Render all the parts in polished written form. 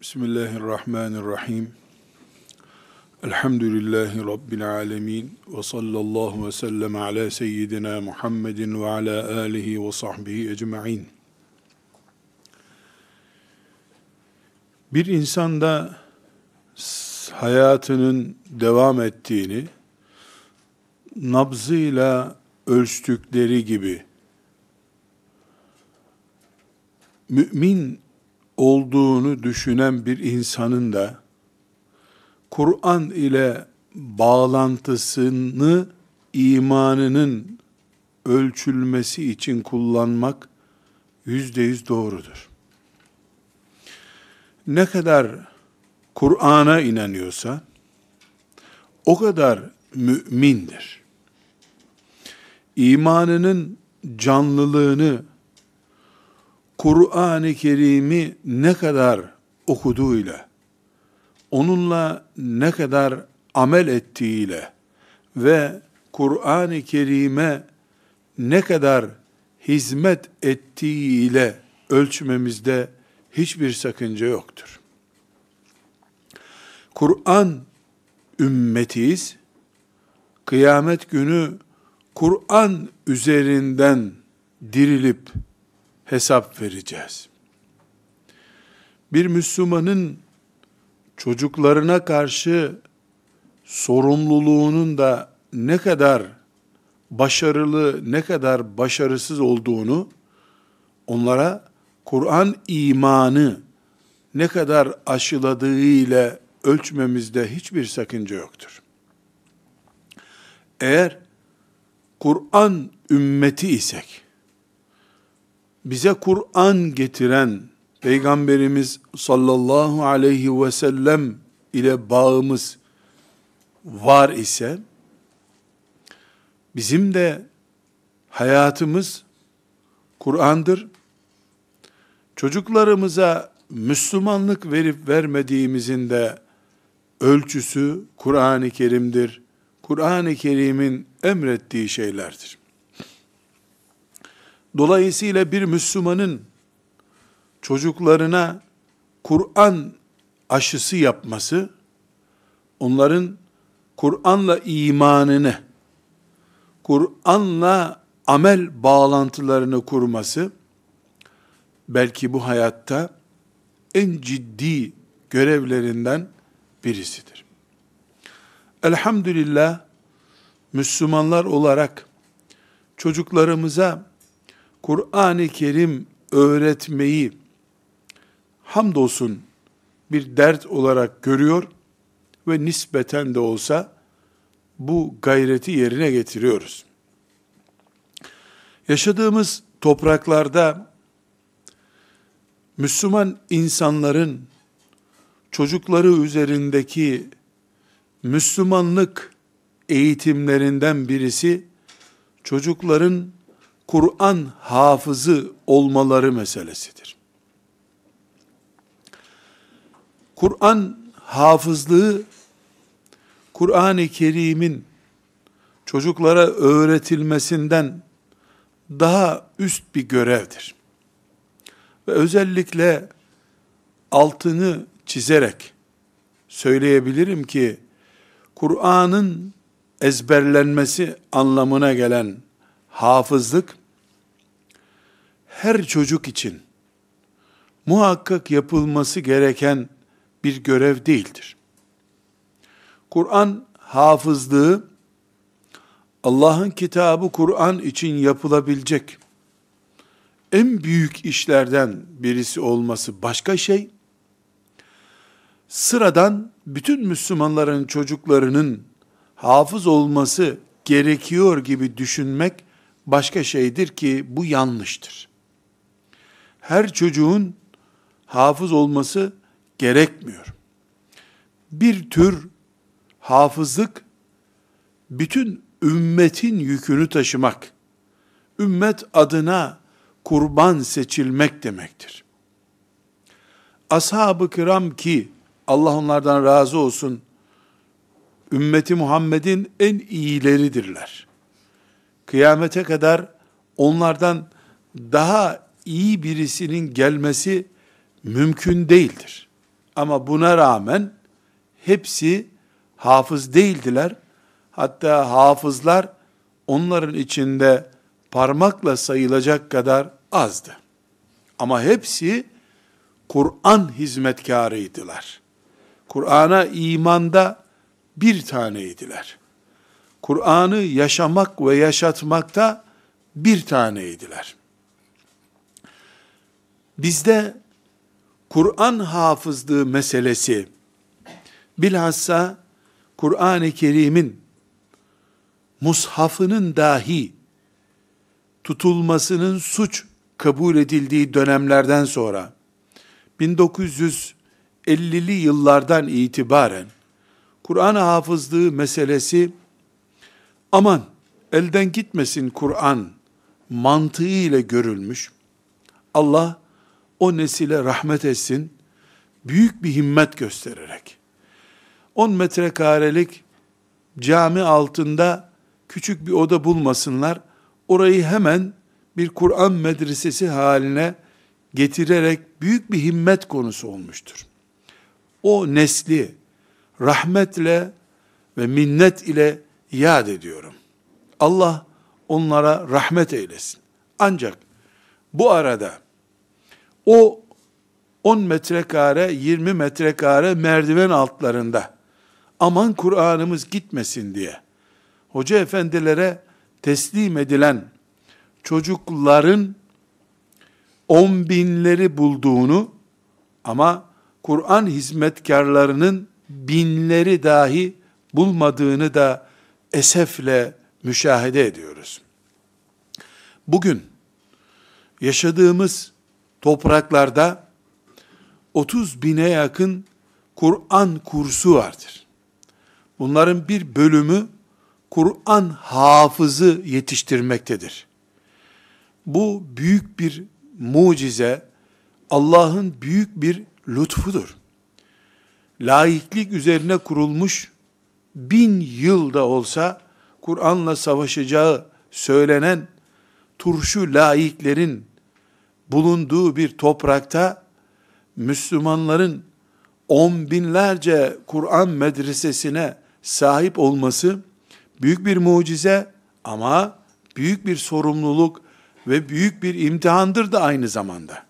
Bismillahirrahmanirrahim. Elhamdülillahi Rabbil alemin. Ve sallallahu ve sellem ala seyyidina Muhammedin ve ala alihi ve sahbihi ecma'in. Bir insanda hayatının devam ettiğini, nabzıyla ölçtükleri gibi, mümin olduğunu düşünen bir insanın da Kur'an ile bağlantısını imanının ölçülmesi için kullanmak %100 doğrudur. Ne kadar Kur'an'a inanıyorsa o kadar mümindir. İmanının canlılığını Kur'an-ı Kerim'i ne kadar okuduğuyla, onunla ne kadar amel ettiğiyle ve Kur'an-ı Kerim'e ne kadar hizmet ettiğiyle ölçmemizde hiçbir sakınca yoktur. Kur'an ümmetiyiz. Kıyamet günü Kur'an üzerinden dirilip hesap vereceğiz. Bir Müslümanın çocuklarına karşı sorumluluğunun da ne kadar başarılı, ne kadar başarısız olduğunu, onlara Kur'an imanı ne kadar aşıladığı ile ölçmemizde hiçbir sakınca yoktur. Eğer Kur'an ümmeti isek, bize Kur'an getiren Peygamberimiz sallallahu aleyhi ve sellem ile bağımız var ise, bizim de hayatımız Kur'an'dır. Çocuklarımıza Müslümanlık verip vermediğimizin de ölçüsü Kur'an-ı Kerim'dir. Kur'an-ı Kerim'in emrettiği şeylerdir. Dolayısıyla bir Müslümanın çocuklarına Kur'an aşısı yapması, onların Kur'an'la imanını, Kur'an'la amel bağlantılarını kurması, belki bu hayatta en ciddi görevlerinden birisidir. Elhamdülillah, Müslümanlar olarak çocuklarımıza Kur'an-ı Kerim öğretmeyi hamdolsun bir dert olarak görüyor ve nispeten de olsa bu gayreti yerine getiriyoruz. Yaşadığımız topraklarda Müslüman insanların çocukları üzerindeki Müslümanlık eğitimlerinden birisi çocukların Kur'an hafızı olmaları meselesidir. Kur'an hafızlığı, Kur'an-ı Kerim'in çocuklara öğretilmesinden daha üst bir görevdir. Ve özellikle altını çizerek söyleyebilirim ki, Kur'an'ın ezberlenmesi anlamına gelen hafızlık, her çocuk için muhakkak yapılması gereken bir görev değildir. Kur'an hafızlığı, Allah'ın kitabı Kur'an için yapılabilecek en büyük işlerden birisi olması başka şey, sıradan bütün Müslümanların çocuklarının hafız olması gerekiyor gibi düşünmek başka şeydir ki bu yanlıştır. Her çocuğun hafız olması gerekmiyor. Bir tür hafızlık, bütün ümmetin yükünü taşımak, ümmet adına kurban seçilmek demektir. Ashab-ı kiram ki, Allah onlardan razı olsun, ümmeti Muhammed'in en iyileridirler. Kıyamete kadar onlardan daha iyi birisinin gelmesi mümkün değildir. Ama buna rağmen hepsi hafız değildiler. Hatta hafızlar onların içinde parmakla sayılacak kadar azdı. Ama hepsi Kur'an hizmetkarıydılar. Kur'an'a imanda bir taneydiler. Kur'an'ı yaşamak ve yaşatmakta bir taneydiler. Bizde Kur'an hafızlığı meselesi, bilhassa Kur'an-ı Kerim'in mushafının dahi tutulmasının suç kabul edildiği dönemlerden sonra 1950'li yıllardan itibaren Kur'an hafızlığı meselesi, aman elden gitmesin Kur'an mantığıyla görülmüş. Allah o nesile rahmet etsin, büyük bir himmet göstererek 10 metrekarelik cami altında küçük bir oda bulmasınlar, orayı hemen bir Kur'an medresesi haline getirerek büyük bir himmet konusu olmuştur. O nesli rahmetle ve minnet ile yad ediyorum. Allah onlara rahmet eylesin. Ancak bu arada o 10 metrekare, 20 metrekare merdiven altlarında aman Kur'an'ımız gitmesin diye hoca efendilere teslim edilen çocukların 10 binleri bulduğunu ama Kur'an hizmetkarlarının binleri dahi bulmadığını da esefle müşahede ediyoruz. Bugün yaşadığımız topraklarda 30 bine yakın Kur'an kursu vardır. Bunların bir bölümü Kur'an hafızı yetiştirmektedir. Bu büyük bir mucize, Allah'ın büyük bir lütfudur. Laiklik üzerine kurulmuş 1000 yılda olsa Kur'an'la savaşacağı söylenen turşu laiklerin bulunduğu bir toprakta Müslümanların 10 binlerce Kur'an medresesine sahip olması büyük bir mucize ama büyük bir sorumluluk ve büyük bir imtihandır da aynı zamanda.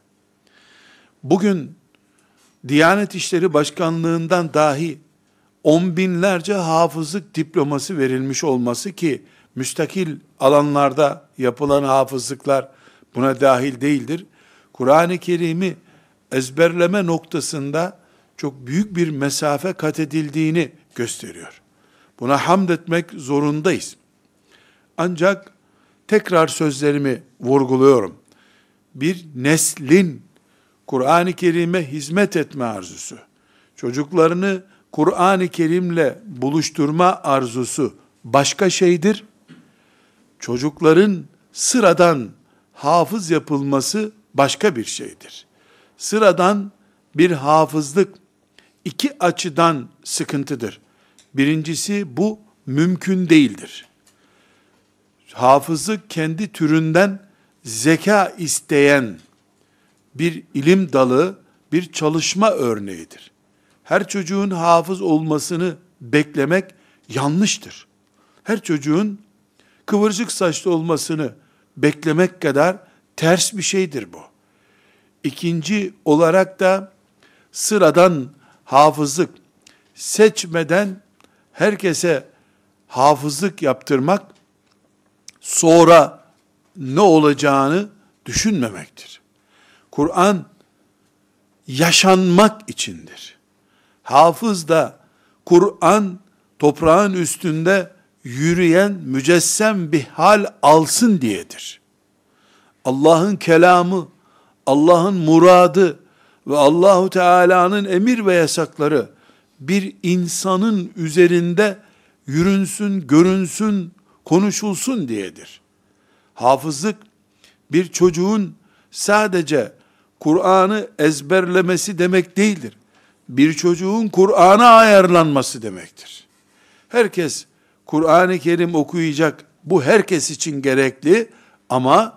Bugün Diyanet İşleri Başkanlığından dahi 10 binlerce hafızlık diploması verilmiş olması ki müstakil alanlarda yapılan hafızlıklar buna dahil değildir. Kur'an-ı Kerim'i ezberleme noktasında çok büyük bir mesafe kat edildiğini gösteriyor. Buna hamd etmek zorundayız. Ancak tekrar sözlerimi vurguluyorum. Bir neslin Kur'an-ı Kerim'e hizmet etme arzusu, çocuklarını Kur'an-ı Kerim'le buluşturma arzusu başka şeydir. Çocukların sıradan hafız yapılması başka bir şeydir. Sıradan bir hafızlık iki açıdan sıkıntıdır. Birincisi, bu mümkün değildir. Hafızlık kendi türünden zeka isteyen bir ilim dalı, bir çalışma örneğidir. Her çocuğun hafız olmasını beklemek yanlıştır. Her çocuğun kıvırcık saçlı olmasını beklemek kadar ters bir şeydir bu. İkinci olarak da sıradan hafızlık, seçmeden herkese hafızlık yaptırmak, sonra ne olacağını düşünmemektir. Kur'an yaşanmak içindir. Hafız da Kur'an toprağın üstünde yürüyen mücessem bir hal alsın diyedir. Allah'ın kelamı, Allah'ın muradı ve Allahu Teala'nın emir ve yasakları bir insanın üzerinde yürünsün, görünsün, konuşulsun diyedir. Hafızlık bir çocuğun sadece Kur'an'ı ezberlemesi demek değildir. Bir çocuğun Kur'an'a ayarlanması demektir. Herkes Kur'an-ı Kerim okuyacak, bu herkes için gerekli ama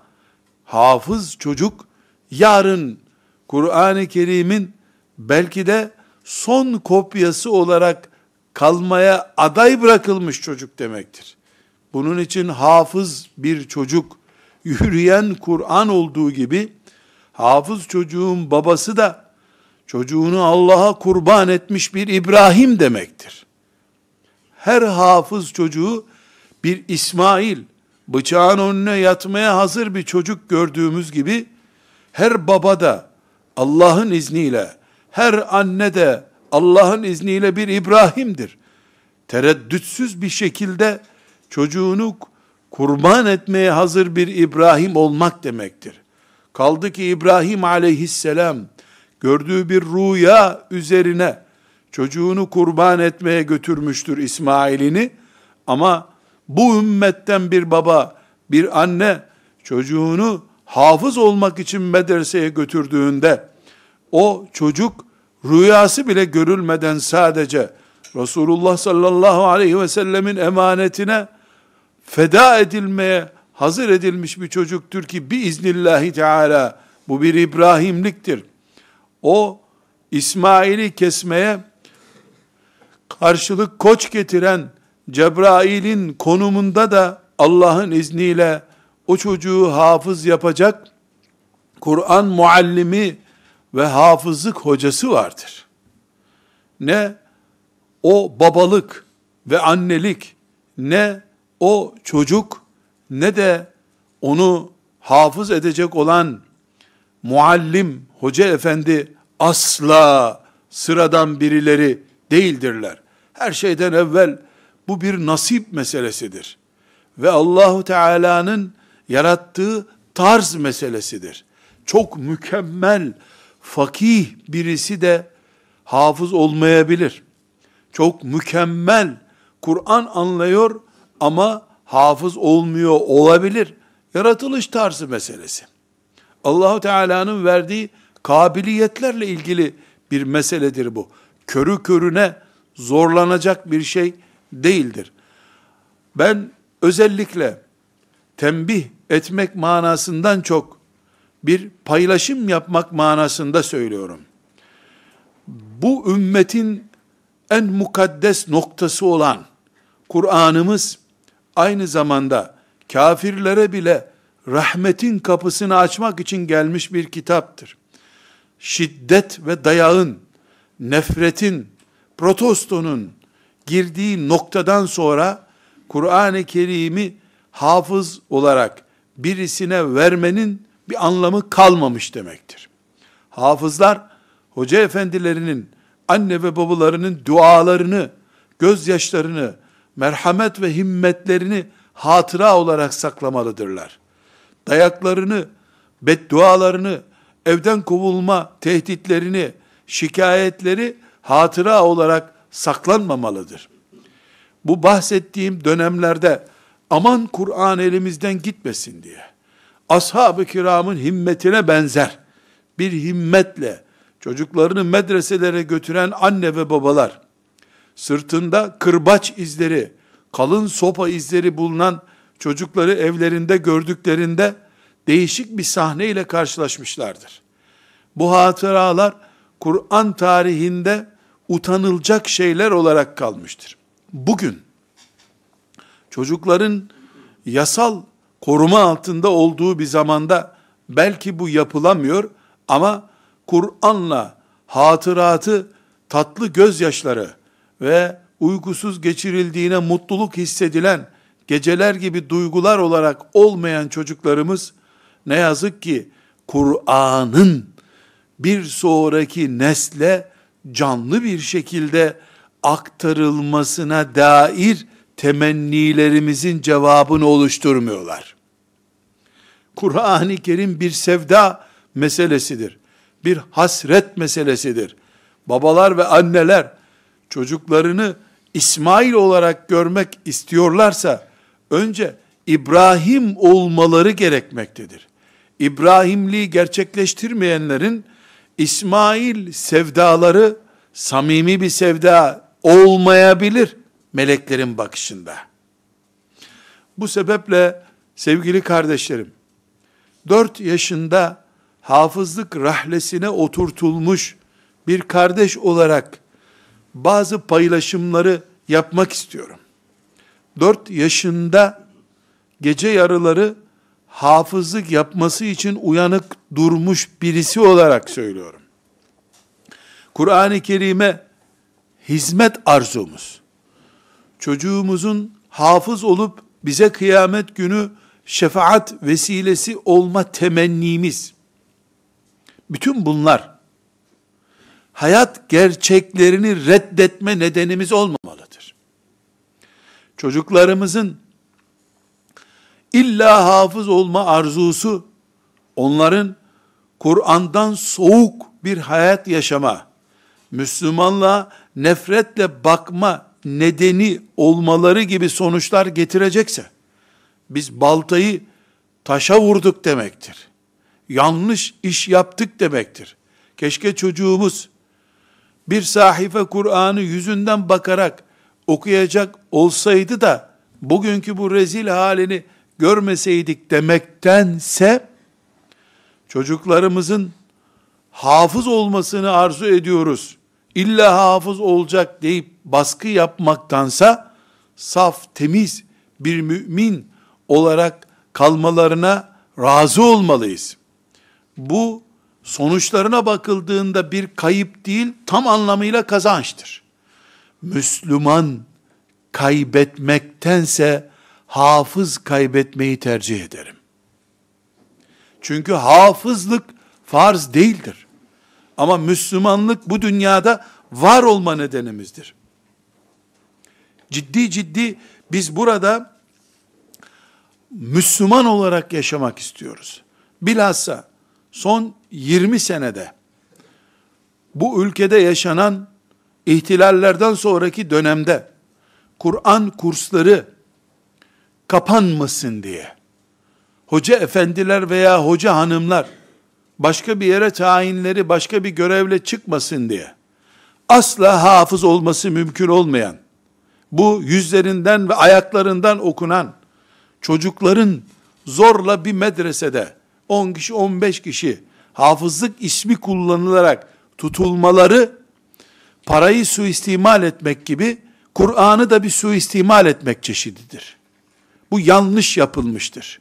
hafız çocuk yarın Kur'an-ı Kerim'in belki de son kopyası olarak kalmaya aday bırakılmış çocuk demektir. Bunun için hafız bir çocuk, yürüyen Kur'an olduğu gibi, hafız çocuğun babası da çocuğunu Allah'a kurban etmiş bir İbrahim demektir. Her hafız çocuğu bir İsmail, bıçağın önüne yatmaya hazır bir çocuk gördüğümüz gibi, her baba da Allah'ın izniyle, her anne de Allah'ın izniyle bir İbrahim'dir. Tereddütsüz bir şekilde çocuğunu kurban etmeye hazır bir İbrahim olmak demektir. Kaldı ki İbrahim aleyhisselam gördüğü bir rüya üzerine çocuğunu kurban etmeye götürmüştür İsmail'ini, ama bu ümmetten bir baba, bir anne çocuğunu hafız olmak için medreseye götürdüğünde, o çocuk rüyası bile görülmeden sadece Resulullah sallallahu aleyhi ve sellemin emanetine feda edilmeye hazır edilmiş bir çocuktur ki biiznillahi teala bu bir İbrahimliktir. O İsmail'i kesmeye karşılık koç getiren Cebrail'in konumunda da Allah'ın izniyle o çocuğu hafız yapacak Kur'an muallimi ve hafızlık hocası vardır. Ne o babalık ve annelik, ne o çocuk, ne de onu hafız edecek olan muallim, hoca efendi asla sıradan birileri değildirler. Her şeyden evvel bu bir nasip meselesidir. Ve Allahu Teala'nın yarattığı tarz meselesidir. Çok mükemmel, fakih birisi de hafız olmayabilir. Çok mükemmel Kur'an anlıyor ama hafız olmuyor olabilir. Yaratılış tarzı meselesi. Allahu Teala'nın verdiği kabiliyetlerle ilgili bir meseledir bu. Körü körüne zorlanacak bir şey değildir. Ben özellikle tembih etmek manasından çok bir paylaşım yapmak manasında söylüyorum. Bu ümmetin en mukaddes noktası olan Kur'an'ımız aynı zamanda kafirlere bile rahmetin kapısını açmak için gelmiş bir kitaptır. Şiddet ve dayağın, nefretin, protestonun girdiği noktadan sonra Kur'an-ı Kerim'i hafız olarak birisine vermenin bir anlamı kalmamış demektir. Hafızlar, hoca efendilerinin, anne ve babalarının dualarını, gözyaşlarını, merhamet ve himmetlerini hatıra olarak saklamalıdırlar. Dayaklarını, beddualarını, evden kovulma tehditlerini, şikayetleri hatıra olarak saklanmamalıdır. Bu bahsettiğim dönemlerde aman Kur'an elimizden gitmesin diye, ashab-ı kiramın himmetine benzer bir himmetle çocuklarını medreselere götüren anne ve babalar, sırtında kırbaç izleri, kalın sopa izleri bulunan çocukları evlerinde gördüklerinde değişik bir sahneyle karşılaşmışlardır. Bu hatıralar Kur'an tarihinde utanılacak şeyler olarak kalmıştır. Bugün çocukların yasal koruma altında olduğu bir zamanda belki bu yapılamıyor ama Kur'an'la hatıratı, tatlı gözyaşları ve uykusuz geçirildiğine mutluluk hissedilen geceler gibi duygular olarak olmayan çocuklarımız ne yazık ki Kur'an'ın bir sonraki nesle canlı bir şekilde aktarılmasına dair temennilerimizin cevabını oluşturmuyorlar. Kur'an-ı Kerim bir sevda meselesidir. Bir hasret meselesidir. Babalar ve anneler çocuklarını İsmail olarak görmek istiyorlarsa önce İbrahim olmaları gerekmektedir. İbrahimliği gerçekleştirmeyenlerin İsmail sevdaları samimi bir sevda olmayabilir meleklerin bakışında. Bu sebeple sevgili kardeşlerim, 4 yaşında hafızlık rahlesine oturtulmuş bir kardeş olarak bazı paylaşımları yapmak istiyorum. 4 yaşında gece yarıları hafızlık yapması için uyanık durmuş birisi olarak söylüyorum. Kur'an-ı Kerim'e hizmet arzumuz, çocuğumuzun hafız olup bize kıyamet günü şefaat vesilesi olma temennimiz, bütün bunlar hayat gerçeklerini reddetme nedenimiz olmamalıdır. Çocuklarımızın illa hafız olma arzusu, onların Kur'an'dan soğuk bir hayat yaşama, Müslümanlığa nefretle bakma nedeni olmaları gibi sonuçlar getirecekse, biz baltayı taşa vurduk demektir. Yanlış iş yaptık demektir. Keşke çocuğumuz bir sahife Kur'an'ı yüzünden bakarak okuyacak olsaydı da bugünkü bu rezil halini görmeseydik demektense, çocuklarımızın hafız olmasını arzu ediyoruz, İlla hafız olacak deyip baskı yapmaktansa, saf, temiz bir mümin olarak kalmalarına razı olmalıyız. Bu sonuçlarına bakıldığında bir kayıp değil, tam anlamıyla kazançtır. Müslüman kaybetmektense hafız kaybetmeyi tercih ederim. Çünkü hafızlık farz değildir. Ama Müslümanlık bu dünyada var olma nedenimizdir. Ciddi biz burada Müslüman olarak yaşamak istiyoruz. Bilhassa son 20 senede bu ülkede yaşanan ihtilallerden sonraki dönemde Kur'an kursları kapanmasın diye hoca efendiler veya hoca hanımlar başka bir yere tayinleri başka bir görevle çıkmasın diye asla hafız olması mümkün olmayan, bu yüzlerinden ve ayaklarından okunan çocukların zorla bir medresede 10 kişi 15 kişi hafızlık ismi kullanılarak tutulmaları, parayı suistimal etmek gibi Kur'an'ı da bir suistimal etmek çeşididir. Bu yanlış yapılmıştır.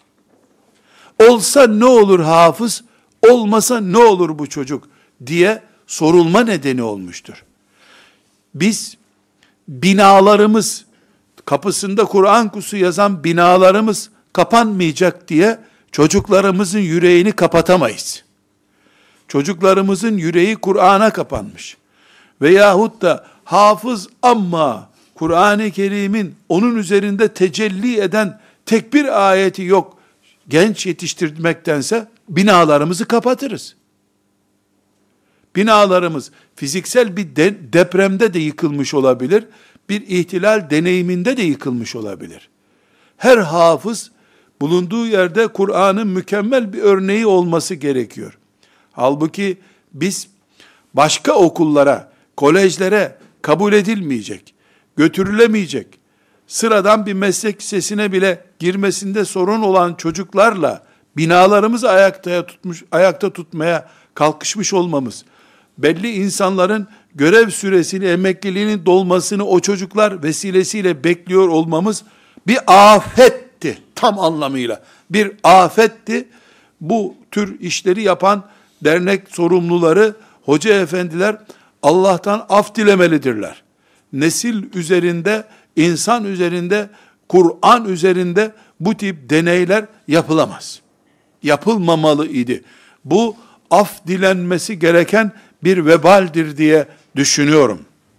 Olsa ne olur hafız, olmasa ne olur bu çocuk diye sorulma nedeni olmuştur. Biz binalarımız, kapısında Kur'an kursu yazan binalarımız kapanmayacak diye çocuklarımızın yüreğini kapatamayız. Çocuklarımızın yüreği Kur'an'a kapanmış. Veyahut da hafız ama Kur'an-ı Kerim'in onun üzerinde tecelli eden tek bir ayeti yok, genç yetiştirmektense binalarımızı kapatırız. Binalarımız fiziksel bir depremde de yıkılmış olabilir, bir ihtilal deneyiminde de yıkılmış olabilir. Her hafız bulunduğu yerde Kur'an'ın mükemmel bir örneği olması gerekiyor. Halbuki biz başka okullara, kolejlere kabul edilmeyecek, götürülemeyecek, sıradan bir meslek lisesine bile girmesinde sorun olan çocuklarla binalarımızı ayakta tutmaya kalkışmış olmamız, belli insanların görev süresini, emekliliğinin dolmasını o çocuklar vesilesiyle bekliyor olmamız bir afetti, tam anlamıyla bir afetti. Bu tür işleri yapan dernek sorumluları, hoca efendiler Allah'tan af dilemelidirler. Nesil üzerinde, insan üzerinde, Kur'an üzerinde bu tip deneyler yapılamaz. Yapılmamalı idi. Bu af dilenmesi gereken bir vebaldir diye düşünüyorum.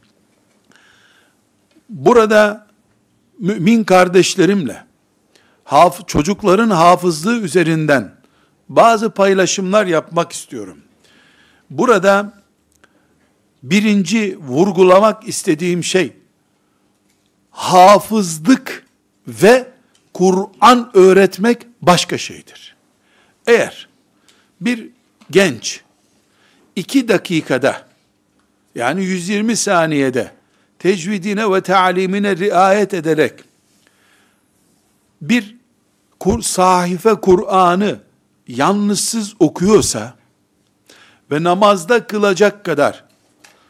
Burada mümin kardeşlerimle çocukların hafızlığı üzerinden bazı paylaşımlar yapmak istiyorum. Burada birinci vurgulamak istediğim şey, hafızlık ve Kur'an öğretmek başka şeydir. Eğer bir genç 2 dakikada, yani 120 saniyede tecvidine ve talimine riayet ederek bir sahife Kur'an'ı yanlışsız okuyorsa ve namazda kılacak kadar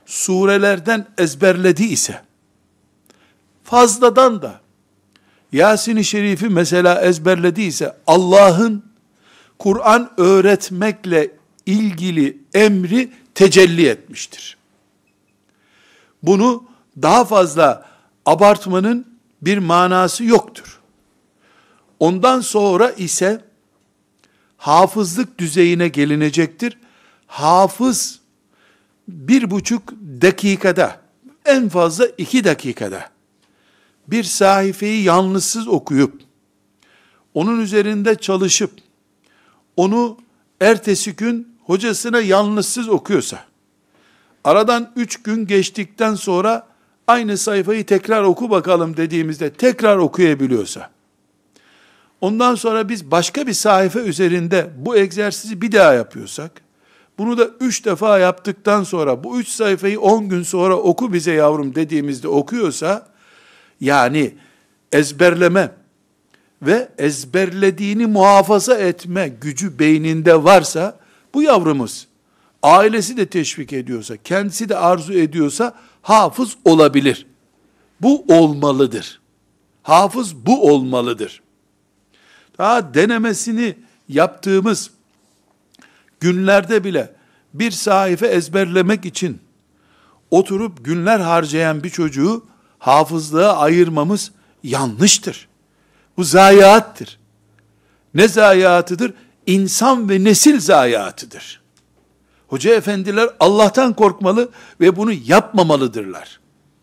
surelerden ezberledi ise, fazladan da Yasin-i Şerif'i mesela ezberlediyse, Allah'ın Kur'an öğretmekle ilgili emri tecelli etmiştir. Bunu daha fazla abartmanın bir manası yoktur. Ondan sonra ise hafızlık düzeyine gelinecektir. Hafız 1,5 dakikada, en fazla 2 dakikada bir sayfayı yalnızsız okuyup, onun üzerinde çalışıp, onu ertesi gün hocasına yalnızsız okuyorsa, aradan 3 gün geçtikten sonra aynı sayfayı tekrar oku bakalım dediğimizde tekrar okuyabiliyorsa, ondan sonra biz başka bir sayfa üzerinde bu egzersizi bir daha yapıyorsak, bunu da 3 defa yaptıktan sonra bu 3 sayfayı 10 gün sonra oku bize yavrum dediğimizde okuyorsa, yani ezberleme ve ezberlediğini muhafaza etme gücü beyninde varsa, bu yavrumuz ailesi de teşvik ediyorsa, kendisi de arzu ediyorsa hafız olabilir. Bu olmalıdır. Hafız bu olmalıdır. Daha denemesini yaptığımız günlerde bile bir sayfa ezberlemek için oturup günler harcayan bir çocuğu hafızlığa ayırmamız yanlıştır. Bu zayiattır. Ne zayiatıdır? İnsan ve nesil zayiatıdır. Hoca efendiler Allah'tan korkmalı ve bunu yapmamalıdırlar.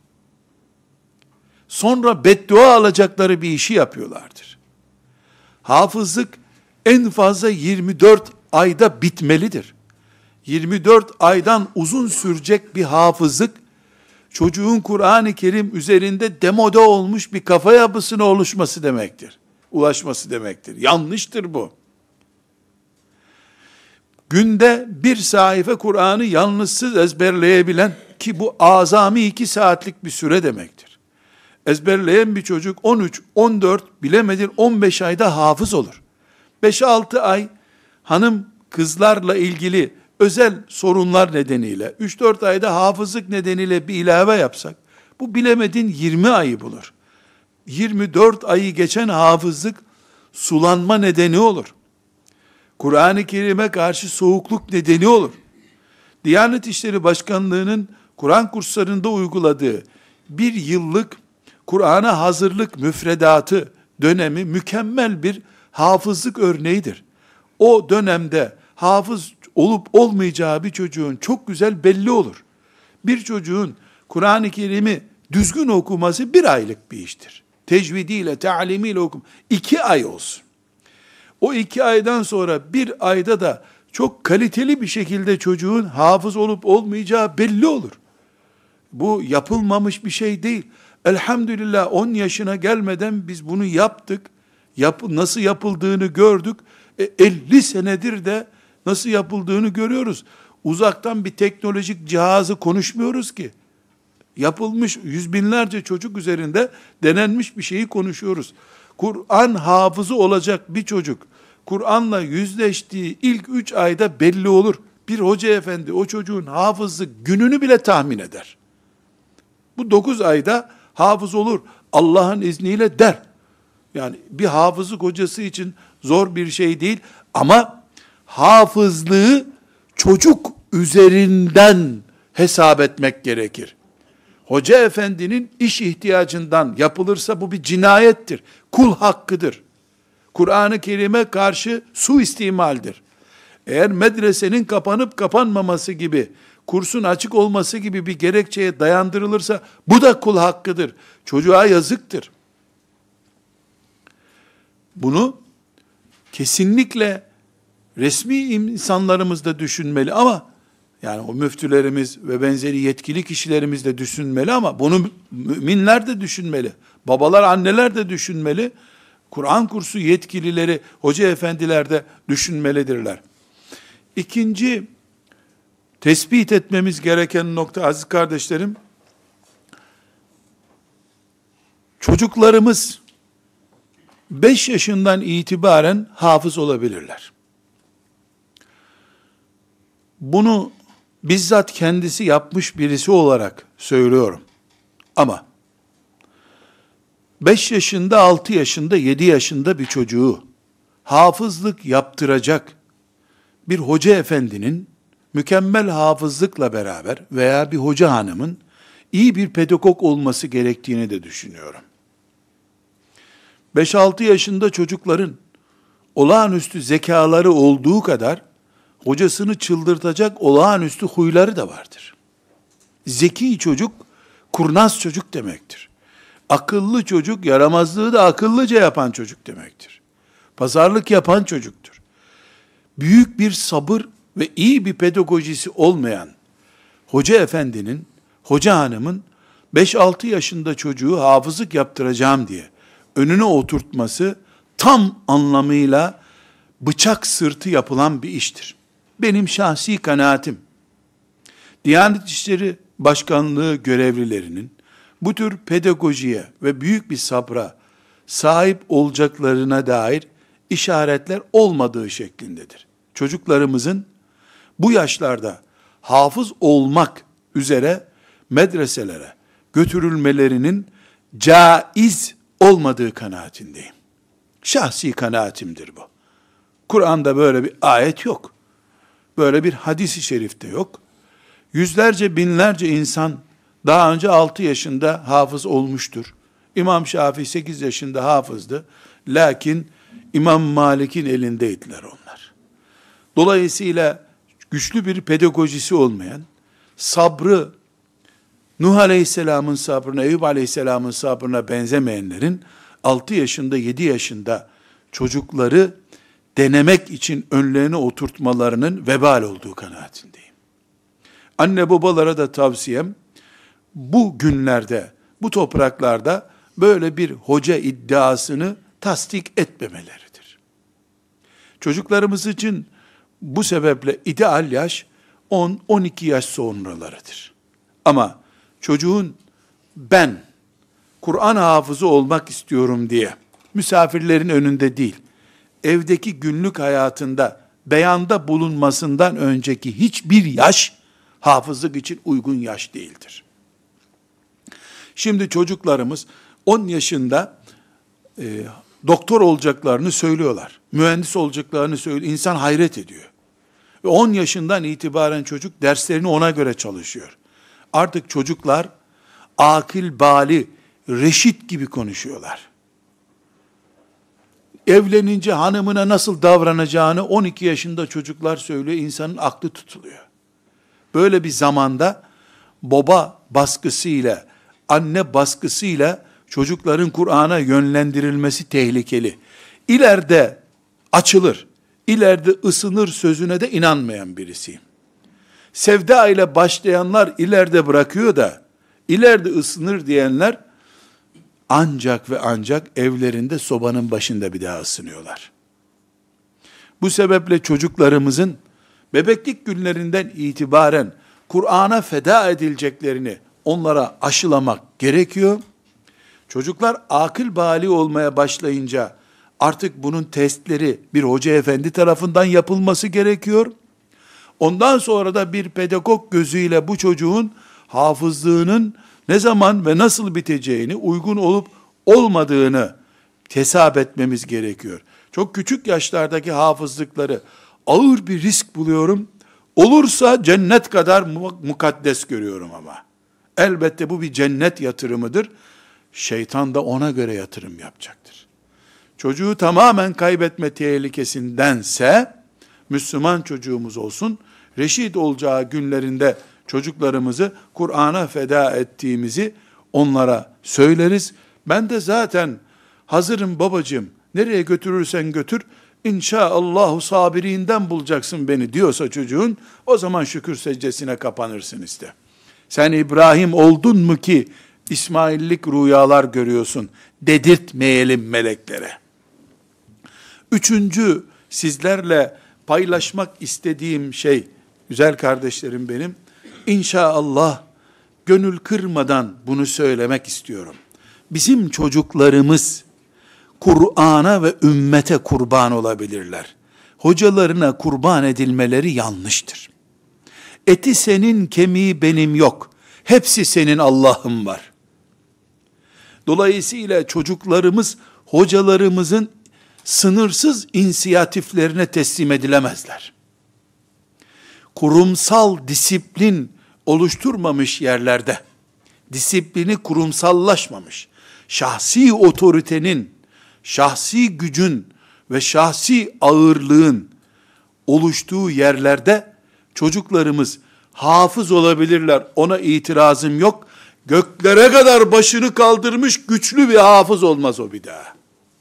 Sonra beddua alacakları bir işi yapıyorlardır. Hafızlık en fazla 24 ayda bitmelidir. 24 aydan uzun sürecek bir hafızlık, çocuğun Kur'an-ı Kerim üzerinde demode olmuş bir kafa yapısına oluşması demektir. Ulaşması demektir. Yanlıştır bu. Günde bir sayfa Kur'an'ı yalnızsız ezberleyebilen, ki bu azami 2 saatlik bir süre demektir. Ezberleyen bir çocuk 13, 14, bilemedin 15 ayda hafız olur. 5-6 ay hanım kızlarla ilgili özel sorunlar nedeniyle, 3-4 ayda hafızlık nedeniyle bir ilave yapsak, bu bilemedin 20 ayı bulur. 24 ayı geçen hafızlık sulanma nedeni olur. Kur'an-ı Kerim'e karşı soğukluk nedeni olur. Diyanet İşleri Başkanlığı'nın Kur'an kurslarında uyguladığı 1 yıllık Kur'an'a hazırlık müfredatı dönemi mükemmel bir hafızlık örneğidir. O dönemde hafız olup olmayacağı bir çocuğun çok güzel belli olur. Bir çocuğun Kur'an-ı Kerim'i düzgün okuması 1 aylık bir iştir. Tecvidiyle, ta'limiyle okum. 2 ay olsun. O 2 aydan sonra 1 ayda da çok kaliteli bir şekilde çocuğun hafız olup olmayacağı belli olur. Bu yapılmamış bir şey değil. Elhamdülillah 10 yaşına gelmeden biz bunu yaptık. Nasıl yapıldığını gördük. 50 senedir de nasıl yapıldığını görüyoruz. Uzaktan bir teknolojik cihazı konuşmuyoruz ki. Yapılmış 100 binlerce çocuk üzerinde denenmiş bir şeyi konuşuyoruz. Kur'an hafızı olacak bir çocuk, Kur'an'la yüzleştiği ilk 3 ayda belli olur. Bir hoca efendi o çocuğun hafızlık gününü bile tahmin eder. Bu 9 ayda hafız olur Allah'ın izniyle der. Yani bir hafızlık hocası için zor bir şey değil ama hafızlığı çocuk üzerinden hesap etmek gerekir. Hoca efendinin iş ihtiyacından yapılırsa bu bir cinayettir. Kul hakkıdır. Kur'an-ı Kerim'e karşı suistimaldir. Eğer medresenin kapanıp kapanmaması gibi, kursun açık olması gibi bir gerekçeye dayandırılırsa bu da kul hakkıdır. Çocuğa yazıktır. Bunu kesinlikle resmi insanlarımız da düşünmeli ama yani o müftülerimiz ve benzeri yetkili kişilerimiz de düşünmeli ama bunu müminler de düşünmeli. Babalar, anneler de düşünmeli. Kur'an kursu yetkilileri, hoca efendiler de düşünmelidirler. İkinci tespit etmemiz gereken nokta aziz kardeşlerim, çocuklarımız 5 yaşından itibaren hafız olabilirler. Bunu bizzat kendisi yapmış birisi olarak söylüyorum. Ama 5 yaşında, 6 yaşında, 7 yaşında bir çocuğu hafızlık yaptıracak bir hoca efendinin mükemmel hafızlıkla beraber veya bir hoca hanımın iyi bir pedagog olması gerektiğini de düşünüyorum. 5-6 yaşında çocukların olağanüstü zekaları olduğu kadar hocasını çıldırtacak olağanüstü huyları da vardır. Zeki çocuk, kurnaz çocuk demektir. Akıllı çocuk, yaramazlığı da akıllıca yapan çocuk demektir. Pazarlık yapan çocuktur. Büyük bir sabır ve iyi bir pedagojisi olmayan hoca efendinin, hoca hanımın 5-6 yaşında çocuğu hafızlık yaptıracağım diye önüne oturtması tam anlamıyla bıçak sırtı yapılan bir iştir. Benim şahsi kanaatim, Diyanet İşleri Başkanlığı görevlilerinin bu tür pedagojiye ve büyük bir sabra sahip olacaklarına dair işaretler olmadığı şeklindedir. Çocuklarımızın bu yaşlarda hafız olmak üzere medreselere götürülmelerinin caiz olmadığı kanaatindeyim. Şahsi kanaatimdir bu. Kur'an'da böyle bir ayet yok. Böyle bir hadis-i şerifte yok. Yüzlerce, binlerce insan daha önce 6 yaşında hafız olmuştur. İmam Şafii 8 yaşında hafızdı. Lakin İmam Malik'in elindeydiler onlar. Dolayısıyla güçlü bir pedagojisi olmayan, sabrı Nuh Aleyhisselam'ın sabrına, Eyüp Aleyhisselam'ın sabrına benzemeyenlerin 6 yaşında, 7 yaşında çocukları denemek için önlerine oturtmalarının vebal olduğu kanaatindeyim. Anne babalara da tavsiyem, bu günlerde, bu topraklarda böyle bir hoca iddiasını tasdik etmemeleridir. Çocuklarımız için bu sebeple ideal yaş 10-12 yaş sonralarıdır. Ama çocuğun ben Kur'an hafızı olmak istiyorum diye misafirlerin önünde değil, evdeki günlük hayatında beyanda bulunmasından önceki hiçbir yaş hafızlık için uygun yaş değildir. Şimdi çocuklarımız 10 yaşında doktor olacaklarını söylüyorlar. Mühendis olacaklarını söylüyor. İnsan hayret ediyor. Ve 10 yaşından itibaren çocuk derslerini ona göre çalışıyor. Artık çocuklar akıl, bali, reşit gibi konuşuyorlar. Evlenince hanımına nasıl davranacağını 12 yaşında çocuklar söylüyor. İnsanın aklı tutuluyor. Böyle bir zamanda baba baskısıyla, anne baskısıyla çocukların Kur'an'a yönlendirilmesi tehlikeli. İleride açılır, ileride ısınır sözüne de inanmayan birisiyim. Sevda ile başlayanlar ileride bırakıyor da, ileride ısınır diyenler ancak ve ancak evlerinde sobanın başında bir daha ısınıyorlar. Bu sebeple çocuklarımızın bebeklik günlerinden itibaren Kur'an'a feda edileceklerini onlara aşılamak gerekiyor. Çocuklar akıl bali olmaya başlayınca artık bunun testleri bir hoca efendi tarafından yapılması gerekiyor. Ondan sonra da bir pedagog gözüyle bu çocuğun hafızlığının ne zaman ve nasıl biteceğini, uygun olup olmadığını hesap etmemiz gerekiyor. Çok küçük yaşlardaki hafızlıkları ağır bir risk buluyorum. Olursa cennet kadar mukaddes görüyorum ama. Elbette bu bir cennet yatırımıdır. Şeytan da ona göre yatırım yapacaktır. Çocuğu tamamen kaybetme tehlikesindense, Müslüman çocuğumuz olsun, reşit olacağı günlerinde çocuklarımızı Kur'an'a feda ettiğimizi onlara söyleriz. Ben de zaten hazırım babacığım, nereye götürürsen götür, İnşaallahu sabirinden bulacaksın beni diyorsa çocuğun, o zaman şükür secdesine kapanırsın işte. Sen İbrahim oldun mu ki İsmaillik rüyalar görüyorsun dedirtmeyelim meleklere. Üçüncü, sizlerle paylaşmak istediğim şey, güzel kardeşlerim benim, İnşallah gönül kırmadan bunu söylemek istiyorum. Bizim çocuklarımız Kur'an'a ve ümmete kurban olabilirler. Hocalarına kurban edilmeleri yanlıştır. Eti senin, kemiği benim yok. Hepsi senin Allah'ım var. Dolayısıyla çocuklarımız hocalarımızın sınırsız inisiyatiflerine teslim edilemezler. Kurumsal disiplin oluşturmamış yerlerde, disiplini kurumsallaşmamış, şahsi otoritenin, şahsi gücün ve şahsi ağırlığın oluştuğu yerlerde çocuklarımız hafız olabilirler. Ona itirazım yok. Göklere kadar başını kaldırmış güçlü bir hafız olmaz o bir daha.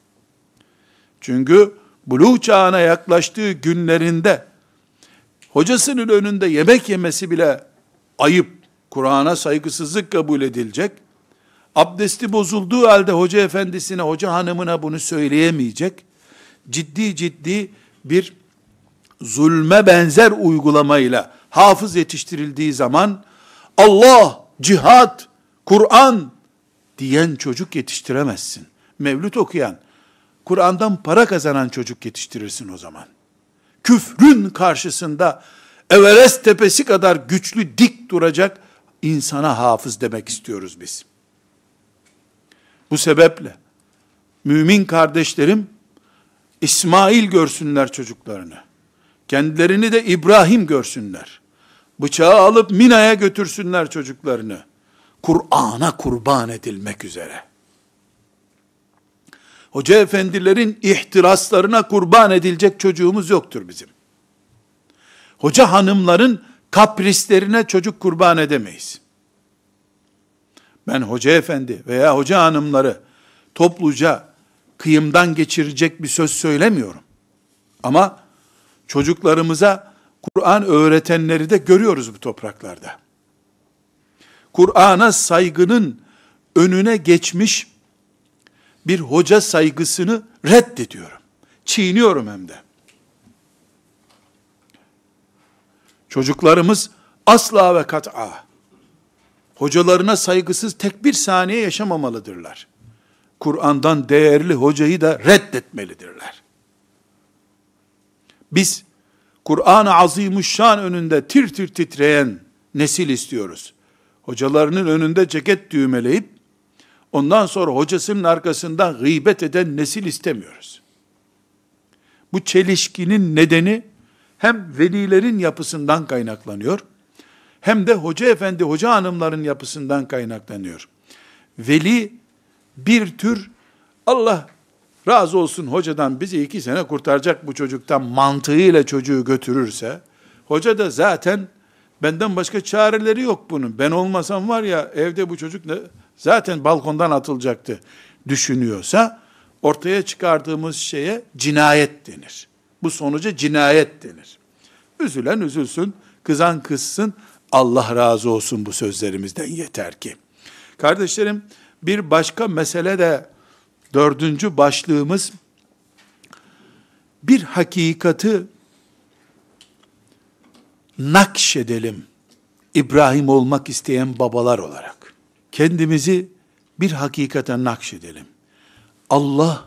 Çünkü buluğ çağına yaklaştığı günlerinde hocasının önünde yemek yemesi bile ayıp, Kur'an'a saygısızlık kabul edilecek. Abdesti bozulduğu halde hoca efendisine, hoca hanımına bunu söyleyemeyecek. Ciddi bir zulme benzer uygulamayla hafız yetiştirildiği zaman Allah, cihat, Kur'an diyen çocuk yetiştiremezsin. Mevlüt okuyan, Kur'an'dan para kazanan çocuk yetiştirirsin o zaman. Küfrün karşısında Everest tepesi kadar güçlü, dik duracak insana hafız demek istiyoruz biz. Bu sebeple mümin kardeşlerim İsmail görsünler çocuklarını. Kendilerini de İbrahim görsünler. Bıçağı alıp Mina'ya götürsünler çocuklarını. Kur'an'a kurban edilmek üzere. Hoca efendilerin ihtiraslarına kurban edilecek çocuğumuz yoktur bizim. Hoca hanımların kaprislerine çocuk kurban edemeyiz. Ben hoca efendi veya hoca hanımları topluca kıyımdan geçirecek bir söz söylemiyorum. Ama çocuklarımıza Kur'an öğretenleri de görüyoruz bu topraklarda. Kur'an'a saygının önüne geçmiş bir hoca saygısını reddediyorum. Çiğniyorum hem de. Çocuklarımız asla ve kat'a hocalarına saygısız tek bir saniye yaşamamalıdırlar. Kur'an'dan değerli hocayı da reddetmelidirler. Biz Kur'an-ı Azimuşşan önünde tir tir titreyen nesil istiyoruz. Hocalarının önünde ceket düğmeleyip ondan sonra hocasının arkasından gıybet eden nesil istemiyoruz. Bu çelişkinin nedeni hem velilerin yapısından kaynaklanıyor, hem de hoca efendi, hoca hanımların yapısından kaynaklanıyor. Veli bir tür Allah razı olsun hocadan, bizi 2 sene kurtaracak bu çocuktan mantığıyla çocuğu götürürse, hoca da zaten benden başka çareleri yok bunun. Ben olmasam var ya evde bu çocuk zaten balkondan atılacaktı düşünüyorsa, ortaya çıkardığımız şeye cinayet denir. Bu sonuca cinayet denir. Üzülen üzülsün, kızan kızsın, Allah razı olsun bu sözlerimizden yeter ki. Kardeşlerim, bir başka mesele de 4. başlığımız, bir hakikati nakşedelim. İbrahim olmak isteyen babalar olarak kendimizi bir hakikate nakşedelim. Allah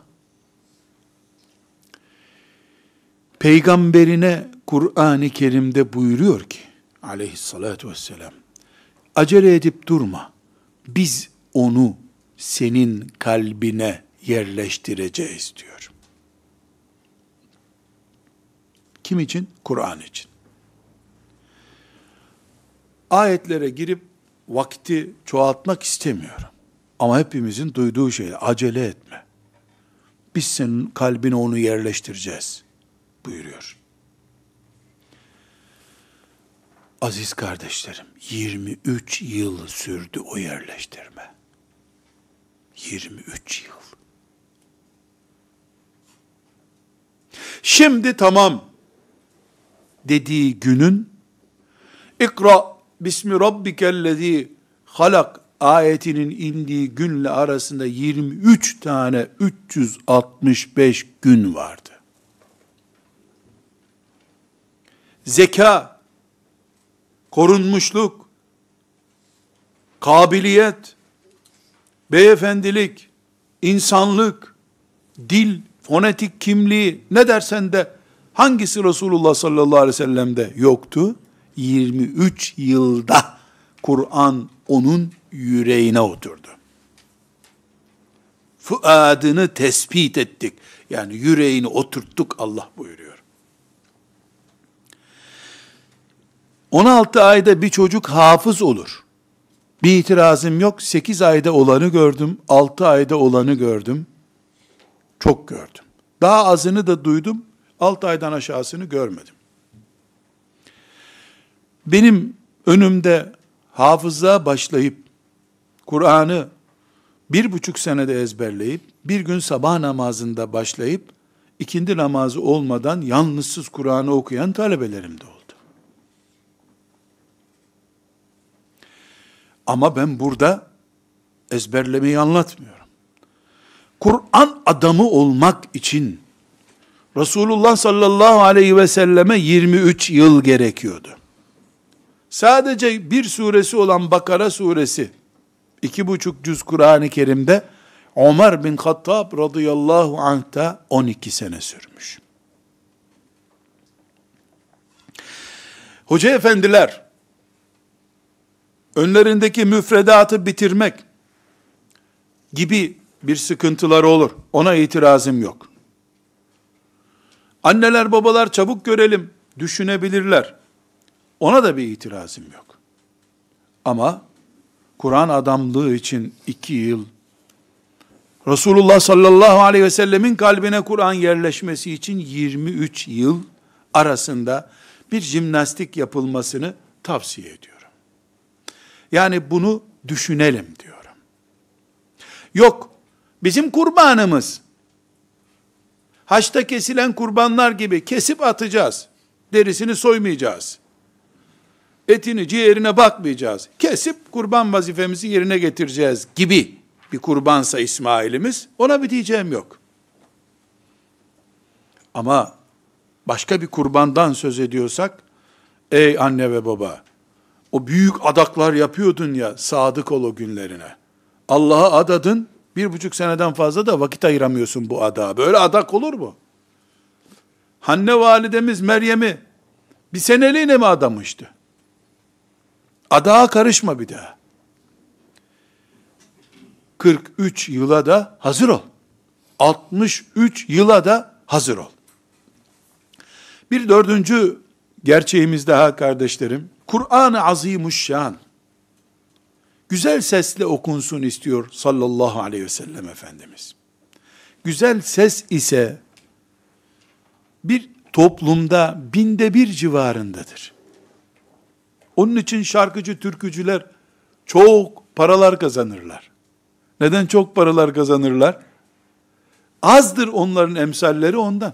peygamberine Kur'an-ı Kerim'de buyuruyor ki aleyhissalatu vesselam, acele edip durma, biz onu senin kalbine yerleştireceğiz diyor. Kim için? Kur'an için. Ayetlere girip vakti çoğaltmak istemiyorum. Ama hepimizin duyduğu şey, acele etme. Biz senin kalbine onu yerleştireceğiz buyuruyor. Aziz kardeşlerim, 23 yıl sürdü o yerleştirme. 23 yıl. Şimdi tamam dediği günün İkra bismi rabbikellezî halak ayetinin indiği günle arasında 23 tane 365 gün vardı. Zeka, korunmuşluk, kabiliyet, beyefendilik, insanlık, dil, fonetik kimliği, ne dersen de hangisi Resulullah sallallahu aleyhi ve sellem'de yoktu? 23 yılda Kur'an onun yüreğine oturdu. Fuadını tespit ettik. Yani yüreğini oturttuk Allah buyuruyor. 16 ayda bir çocuk hafız olur. Bir itirazım yok. 8 ayda olanı gördüm. 6 ayda olanı gördüm. Çok gördüm. Daha azını da duydum. 6 aydan aşağısını görmedim. Benim önümde hafızlığa başlayıp, Kur'an'ı 1,5 senede ezberleyip, bir gün sabah namazında başlayıp, ikindi namazı olmadan yalnızsız Kur'an'ı okuyan talebelerim de oldu. Ama ben burada ezberlemeyi anlatmıyorum. Kur'an adamı olmak için Resulullah sallallahu aleyhi ve selleme 23 yıl gerekiyordu. Sadece bir suresi olan Bakara suresi, 2,5 cüz Kur'an-ı Kerim'de Ömer bin Hattab radıyallahu anh'ta 12 sene sürmüş. Hoca efendiler, önlerindeki müfredatı bitirmek gibi bir sıkıntıları olur. Ona itirazım yok. Anneler babalar çabuk görelim düşünebilirler. Ona da bir itirazım yok. Ama Kur'an adamlığı için 2 yıl, Resulullah sallallahu aleyhi ve sellemin kalbine Kur'an yerleşmesi için 23 yıl arasında bir jimnastik yapılmasını tavsiye ediyorum. Yani bunu düşünelim diyorum. Yok, bizim kurbanımız, haçta kesilen kurbanlar gibi kesip atacağız. Derisini soymayacağız. Etini, ciğerine bakmayacağız. Kesip kurban vazifemizi yerine getireceğiz gibi bir kurbansa İsmail'imiz, ona bir diyeceğim yok. Ama başka bir kurbandan söz ediyorsak, ey anne ve baba, o büyük adaklar yapıyordun ya, sadık ol o günlerine. Allah'a adadın, 1,5 seneden fazla da vakit ayıramıyorsun bu adağa. Böyle adak olur mu? Hanne validemiz Meryem'i bir seneliğine mi adamıştı? Adağa karışma bir daha. 43 yıla da hazır ol. 63 yıla da hazır ol. Bir dördüncü gerçeğimiz daha kardeşlerim. Kur'an-ı Azimuşşan güzel sesle okunsun istiyor sallallahu aleyhi ve sellem Efendimiz. Güzel ses ise bir toplumda 1/1000 civarındadır. Onun için şarkıcı, türkücüler çok paralar kazanırlar. Neden çok paralar kazanırlar? Azdır onların emsalleri ondan.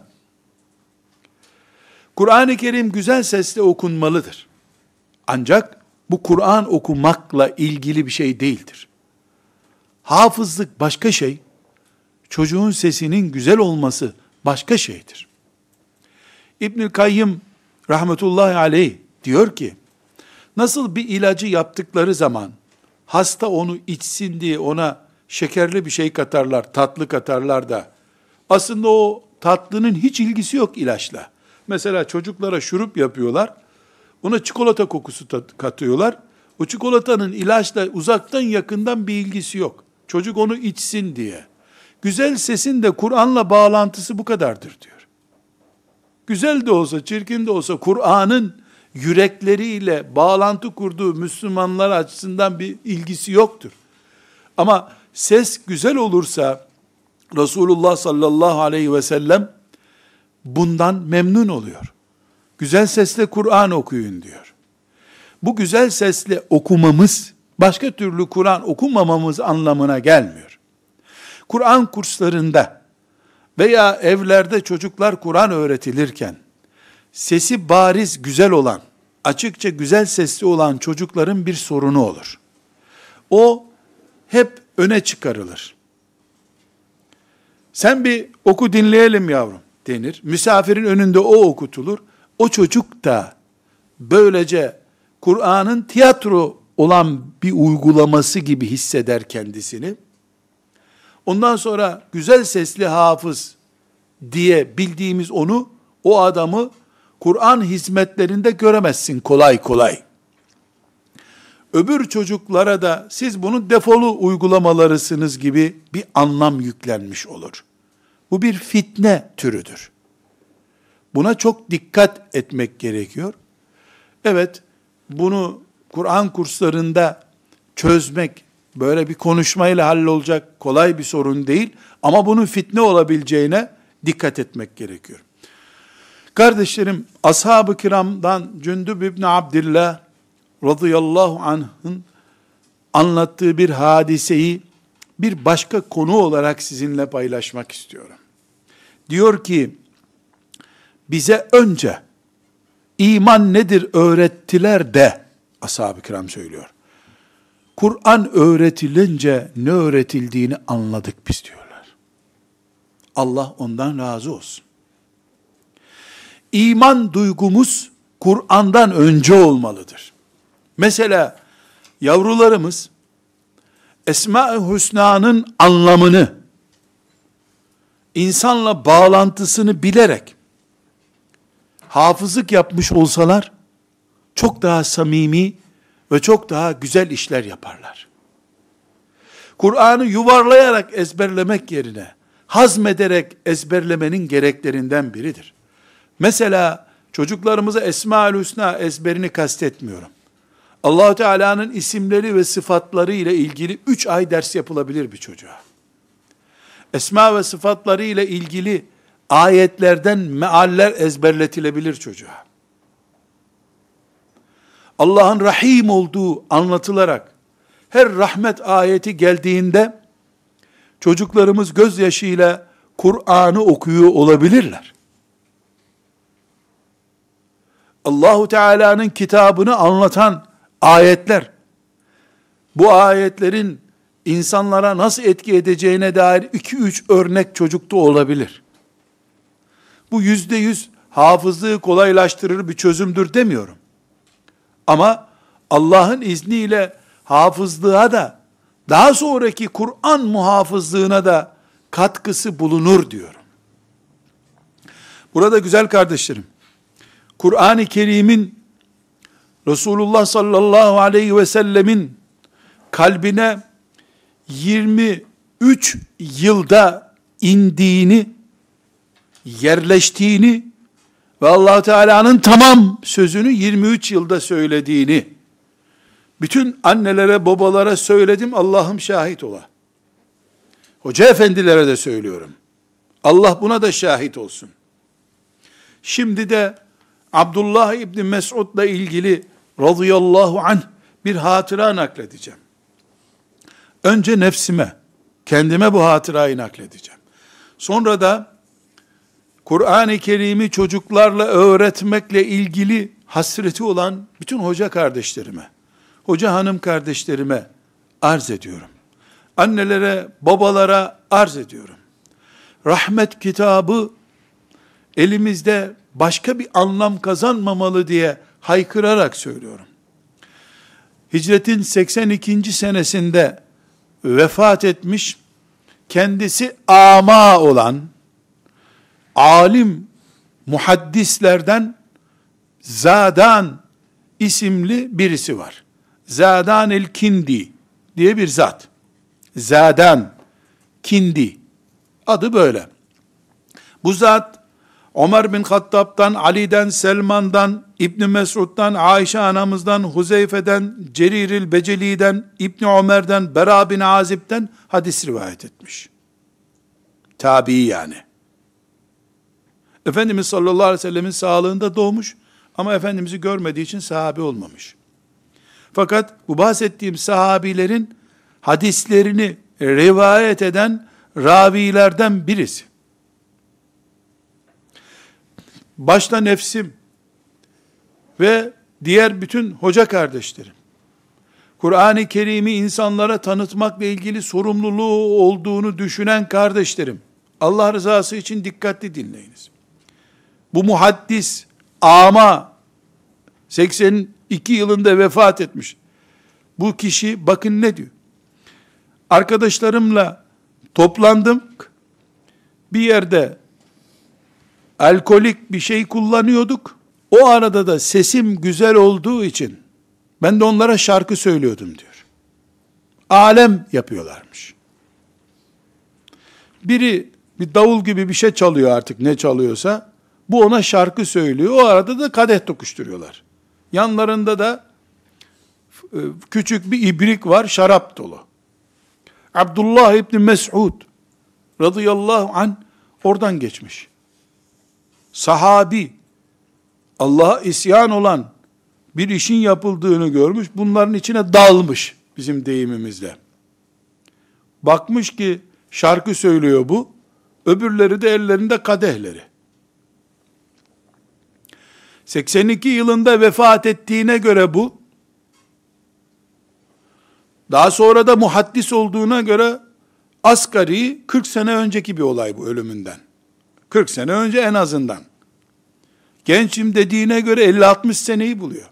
Kur'an-ı Kerim güzel sesle okunmalıdır. Ancak bu Kur'an okumakla ilgili bir şey değildir. Hafızlık başka şey, çocuğun sesinin güzel olması başka şeydir. İbnül Kayyım rahmetullahi aleyh diyor ki, nasıl bir ilacı yaptıkları zaman hasta onu içsin diye ona şekerli bir şey katarlar, tatlı katarlar da aslında o tatlının hiç ilgisi yok ilaçla. Mesela çocuklara şurup yapıyorlar, ona çikolata kokusu katıyorlar. O çikolatanın ilaçla uzaktan yakından bir ilgisi yok. Çocuk onu içsin diye. Güzel sesin de Kur'an'la bağlantısı bu kadardır diyor. Güzel de olsa, çirkin de olsa Kur'an'ın yürekleriyle bağlantı kurduğu Müslümanlar açısından bir ilgisi yoktur. Ama ses güzel olursa Resulullah sallallahu aleyhi ve sellem bundan memnun oluyor. Güzel sesle Kur'an okuyun diyor. Bu güzel sesle okumamız başka türlü Kur'an okumamamız anlamına gelmiyor. Kur'an kurslarında veya evlerde çocuklar Kur'an öğretilirken sesi bariz güzel olan, açıkça güzel sesli olan çocukların bir sorunu olur. O hep öne çıkarılır. Sen bir oku dinleyelim yavrum denir. Misafirin önünde o okutulur. O çocuk da böylece Kur'an'ın tiyatro olan bir uygulaması gibi hisseder kendisini. Ondan sonra güzel sesli hafız diye bildiğimiz onu, o adamı Kur'an hizmetlerinde göremezsin kolay kolay. Öbür çocuklara da siz bunu defolu uygulamalarısınız gibi bir anlam yüklenmiş olur. Bu bir fitne türüdür. Buna çok dikkat etmek gerekiyor. Evet, bunu Kur'an kurslarında çözmek böyle bir konuşmayla hallolacak kolay bir sorun değil. Ama bunun fitne olabileceğine dikkat etmek gerekiyor. Kardeşlerim, ashab-ı kiramdan Cündüb İbni Abdillah radıyallahu anh'ın anlattığı bir hadiseyi bir başka konu olarak sizinle paylaşmak istiyorum. Diyor ki, bize önce iman nedir öğrettiler de, ashab-ı kiram söylüyor. Kur'an öğretilince ne öğretildiğini anladık biz diyorlar. Allah ondan razı olsun. İman duygumuz Kur'an'dan önce olmalıdır. Mesela yavrularımız Esma-i Hüsna'nın anlamını, insanla bağlantısını bilerek hafızlık yapmış olsalar çok daha samimi ve çok daha güzel işler yaparlar. Kur'an'ı yuvarlayarak ezberlemek yerine hazmederek ezberlemenin gereklerinden biridir. Mesela çocuklarımıza Esma-ül Hüsna ezberini kastetmiyorum. Allah-u Teala'nın isimleri ve sıfatları ile ilgili 3 ay ders yapılabilir bir çocuğa. Esma ve sıfatları ile ilgili ayetlerden mealler ezberletilebilir çocuğa. Allah'ın Rahim olduğu anlatılarak her rahmet ayeti geldiğinde çocuklarımız gözyaşıyla Kur'an'ı okuyor olabilirler. Allahu Teala'nın kitabını anlatan ayetler, bu ayetlerin insanlara nasıl etki edeceğine dair 2-3 örnek çocukta olabilir. Bu %100 hafızlığı kolaylaştırır bir çözümdür demiyorum. Ama Allah'ın izniyle hafızlığa da, daha sonraki Kur'an muhafızlığına da katkısı bulunur diyorum. Burada güzel kardeşlerim, Kur'an-ı Kerim'in Resulullah sallallahu aleyhi ve sellemin kalbine 23 yılda indiğini, yerleştiğini ve Allah Teala'nın tamam sözünü 23 yılda söylediğini bütün annelere, babalara söyledim, Allah'ım şahit ola. Hoca efendilere de söylüyorum. Allah buna da şahit olsun. Şimdi de Abdullah İbni Mes'ud'la ilgili radıyallahu anh bir hatıra nakledeceğim. Önce nefsime, kendime bu hatırayı nakledeceğim. Sonra da Kur'an-ı Kerim'i çocuklarla öğretmekle ilgili hasreti olan bütün hoca kardeşlerime, hoca hanım kardeşlerime arz ediyorum. Annelere, babalara arz ediyorum. Rahmet kitabı elimizde başka bir anlam kazanmamalı diye haykırarak söylüyorum. Hicretin 82. senesinde vefat etmiş, kendisi ama olan, alim muhaddislerden Zadan isimli birisi var. Zadan el-Kindi diye bir zat. Zadan, Kindi. Adı böyle. Bu zat, Ömer bin Hattab'dan, Ali'den, Selman'dan, İbn Mesud'dan, Ayşe anamızdan, Huzeyfe'den, Ceriril Beceli'den, İbn Ömer'den, Bera bin Azib'den hadis rivayet etmiş. Tabii yani. Efendimiz sallallahu aleyhi ve sellemin sağlığında doğmuş ama Efendimiz'i görmediği için sahabe olmamış. Fakat bu bahsettiğim sahabilerin hadislerini rivayet eden ravilerden birisi. Başta nefsim ve diğer bütün hoca kardeşlerim, Kur'an-ı Kerim'i insanlara tanıtmakla ilgili sorumluluğu olduğunu düşünen kardeşlerim, Allah rızası için dikkatli dinleyiniz. Bu muhaddis, ama 82 yılında vefat etmiş. Bu kişi bakın ne diyor. Arkadaşlarımla toplandım. Bir yerde alkolik bir şey kullanıyorduk. O arada da sesim güzel olduğu için ben de onlara şarkı söylüyordum diyor. Alem yapıyorlarmış. Biri bir davul gibi bir şey çalıyor, artık ne çalıyorsa, bu ona şarkı söylüyor. O arada da kadeh tokuşturuyorlar. Yanlarında da küçük bir ibrik var, şarap dolu. Abdullah İbni Mes'ud radıyallahu anh oradan geçmiş. Sahabi, Allah'a isyan olan bir işin yapıldığını görmüş, bunların içine dalmış bizim deyimimizle. Bakmış ki şarkı söylüyor bu, öbürleri de ellerinde kadehleri. 82 yılında vefat ettiğine göre bu, daha sonra da muhaddis olduğuna göre asgari 40 sene önceki bir olay bu ölümünden. 40 sene önce en azından. Gençim dediğine göre 50-60 seneyi buluyor.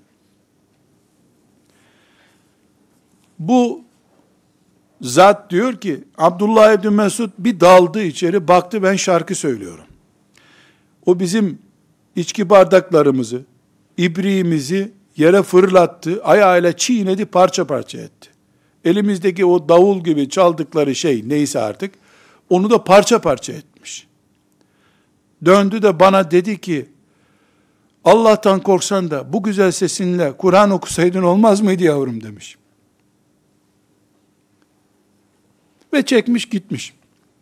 Bu zat diyor ki, Abdullah İbni Mesud bir daldı içeri, baktı ben şarkı söylüyorum. O bizim içki bardaklarımızı, ibriğimizi yere fırlattı, ayağıyla çiğnedi, parça parça etti. Elimizdeki o davul gibi çaldıkları şey neyse artık, onu da parça parça etmiş. Döndü de bana dedi ki, Allah'tan korksan da bu güzel sesinle Kur'an okusaydın olmaz mıydı yavrum demiş. Ve çekmiş gitmiş.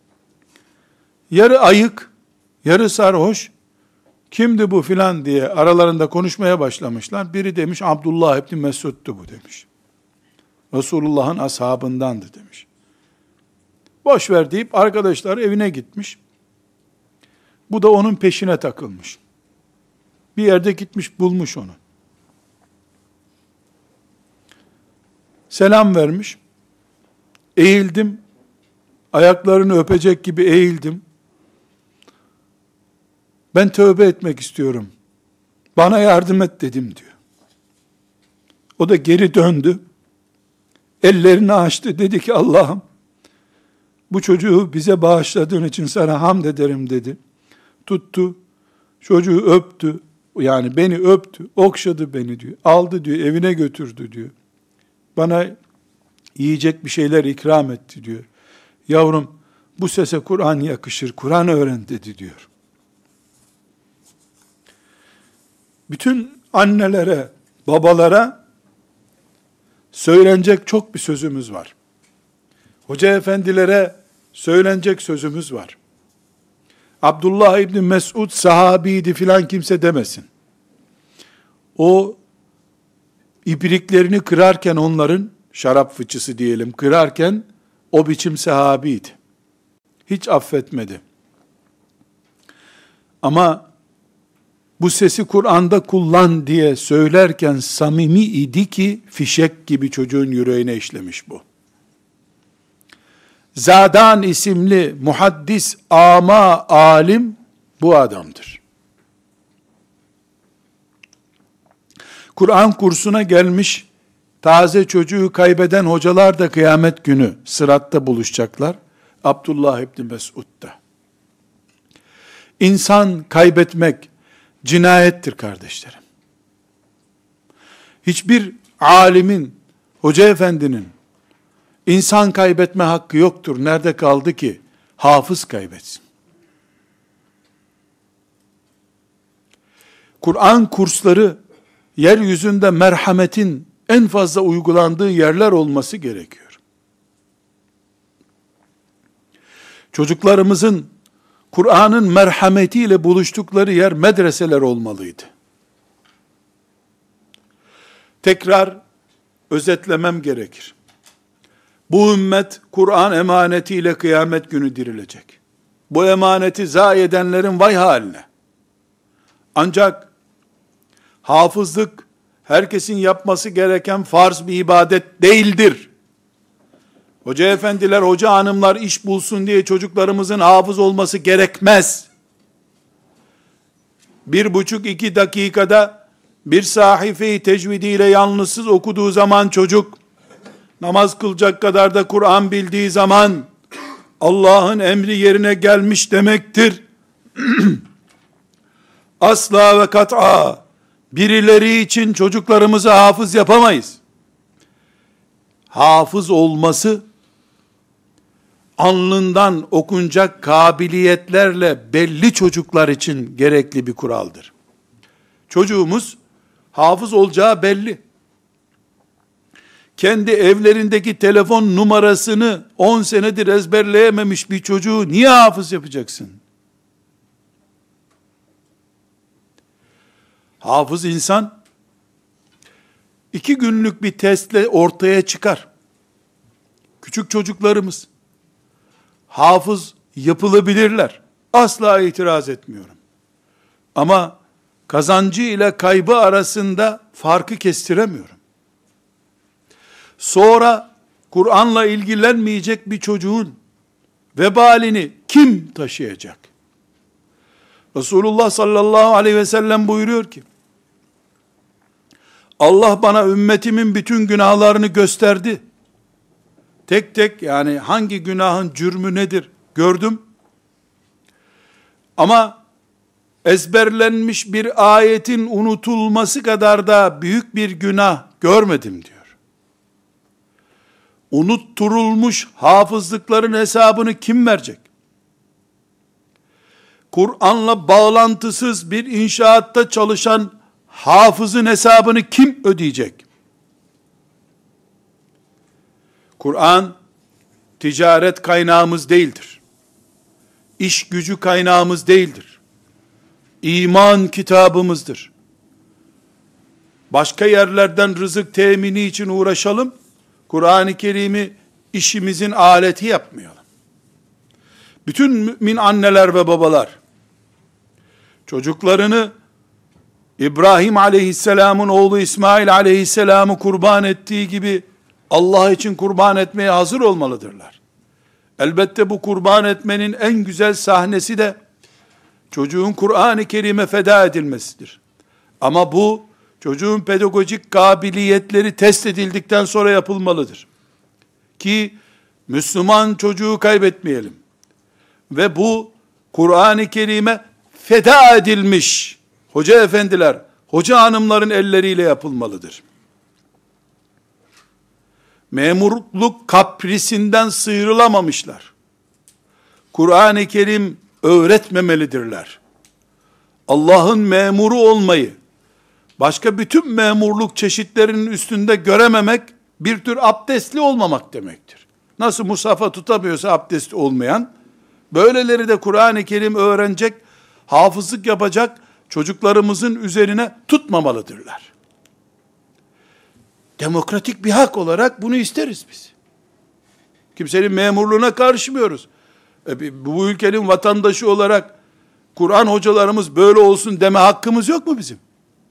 Yarı ayık, yarı sarhoş, kimdi bu filan diye aralarında konuşmaya başlamışlar. Biri demiş Abdullah İbni Mesud'du bu demiş. Resulullah'ın ashabındandı demiş. Boş ver deyip arkadaşlar evine gitmiş. Bu da onun peşine takılmış. Bir yerde gitmiş bulmuş onu. Selam vermiş. Eğildim. Ayaklarını öpecek gibi eğildim. Ben tövbe etmek istiyorum. Bana yardım et dedim diyor. O da geri döndü. Ellerini açtı. Dedi ki Allah'ım bu çocuğu bize bağışladığın için sana hamd ederim dedi. Tuttu. Çocuğu öptü. Yani beni öptü. Okşadı beni diyor. Aldı diyor. Evine götürdü diyor. Bana yiyecek bir şeyler ikram etti diyor. Yavrum bu sese Kur'an yakışır. Kur'an öğren dedi diyor. Bütün annelere, babalara söylenecek çok bir sözümüz var. Hoca efendilere söylenecek sözümüz var. Abdullah İbni Mesud sahabiydi filan kimse demesin. O ibriklerini kırarken onların, şarap fıçısı diyelim, kırarken o biçim sahabiydi. Hiç affetmedi. Ama bu sesi Kur'an'da kullan diye söylerken samimi idi ki fişek gibi çocuğun yüreğine işlemiş bu. Zadan isimli muhaddis, ama alim bu adamdır. Kur'an kursuna gelmiş taze çocuğu kaybeden hocalar da kıyamet günü sıratta buluşacaklar. Abdullah İbni Mesud'da. İnsan kaybetmek cinayettir kardeşlerim. Hiçbir alimin, hoca efendinin insan kaybetme hakkı yoktur. Nerede kaldı ki hafız kaybetsin? Kur'an kursları yeryüzünde merhametin en fazla uygulandığı yerler olması gerekiyor. Çocuklarımızın Kur'an'ın merhametiyle buluştukları yer medreseler olmalıydı. Tekrar özetlemem gerekir. Bu ümmet Kur'an emanetiyle kıyamet günü dirilecek. Bu emaneti zayi edenlerin vay haline. Ancak hafızlık herkesin yapması gereken farz bir ibadet değildir. Hoca efendiler, hoca hanımlar iş bulsun diye çocuklarımızın hafız olması gerekmez. 1,5-2 dakikada bir sahife-i tecvidiyle yalnızsız okuduğu zaman çocuk, namaz kılacak kadar da Kur'an bildiği zaman Allah'ın emri yerine gelmiş demektir. Asla ve kat'a birileri için çocuklarımızı hafız yapamayız. Hafız olması, alnından okunacak kabiliyetlerle belli çocuklar için gerekli bir kuraldır. Çocuğumuz hafız olacağı belli. Kendi evlerindeki telefon numarasını 10 senedir ezberleyememiş bir çocuğu niye hafız yapacaksın? Hafız insan 2 günlük bir testle ortaya çıkar. Küçük çocuklarımız hafız yapılabilirler. Asla itiraz etmiyorum. Ama kazancı ile kaybı arasında farkı kestiremiyorum. Sonra Kur'an'la ilgilenmeyecek bir çocuğun vebalini kim taşıyacak? Resulullah sallallahu aleyhi ve sellem buyuruyor ki, Allah bana ümmetimin bütün günahlarını gösterdi. Tek tek, yani hangi günahın cürmü nedir gördüm. Ama ezberlenmiş bir ayetin unutulması kadar da büyük bir günah görmedim diyor. Unutturulmuş hafızlıkların hesabını kim verecek? Kur'an'la bağlantısız bir inşaatta çalışan hafızın hesabını kim ödeyecek? Kur'an ticaret kaynağımız değildir. İş gücü kaynağımız değildir. İman kitabımızdır. Başka yerlerden rızık temini için uğraşalım. Kur'an-ı Kerim'i işimizin aleti yapmayalım. Bütün mümin anneler ve babalar çocuklarını İbrahim aleyhisselamın oğlu İsmail aleyhisselamı kurban ettiği gibi Allah için kurban etmeye hazır olmalıdırlar. Elbette bu kurban etmenin en güzel sahnesi de çocuğun Kur'an-ı Kerim'e feda edilmesidir. Ama bu çocuğun pedagojik kabiliyetleri test edildikten sonra yapılmalıdır. Ki Müslüman çocuğu kaybetmeyelim. Ve bu Kur'an-ı Kerim'e feda edilmiş hoca efendiler, hoca hanımların elleriyle yapılmalıdır. Memurluk kaprisinden sıyrılamamışlar. Kur'an-ı Kerim öğretmemelidirler. Allah'ın memuru olmayı, başka bütün memurluk çeşitlerinin üstünde görememek, bir tür abdestli olmamak demektir. Nasıl mushafa tutamıyorsa abdesti olmayan, böyleleri de Kur'an-ı Kerim öğrenecek, hafızlık yapacak çocuklarımızın üzerine tutmamalıdırlar. Demokratik bir hak olarak bunu isteriz biz. Kimsenin memurluğuna karışmıyoruz. Bu ülkenin vatandaşı olarak Kur'an hocalarımız böyle olsun deme hakkımız yok mu bizim?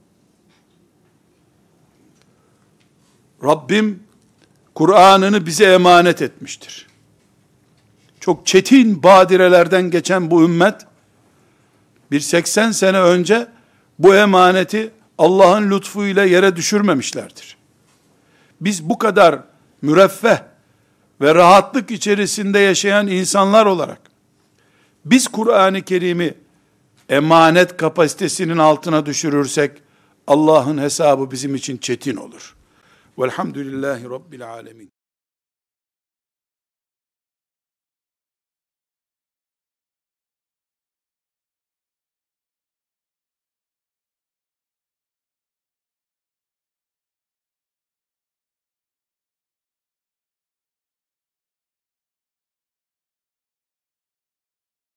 Rabbim Kur'an'ını bize emanet etmiştir. Çok çetin badirelerden geçen bu ümmet, bir 80 sene önce bu emaneti Allah'ın lütfuyla yere düşürmemişlerdir. Biz bu kadar müreffeh ve rahatlık içerisinde yaşayan insanlar olarak, biz Kur'an-ı Kerim'i emanet kapasitesinin altına düşürürsek, Allah'ın hesabı bizim için çetin olur. Velhamdülillahi Rabbil alemin.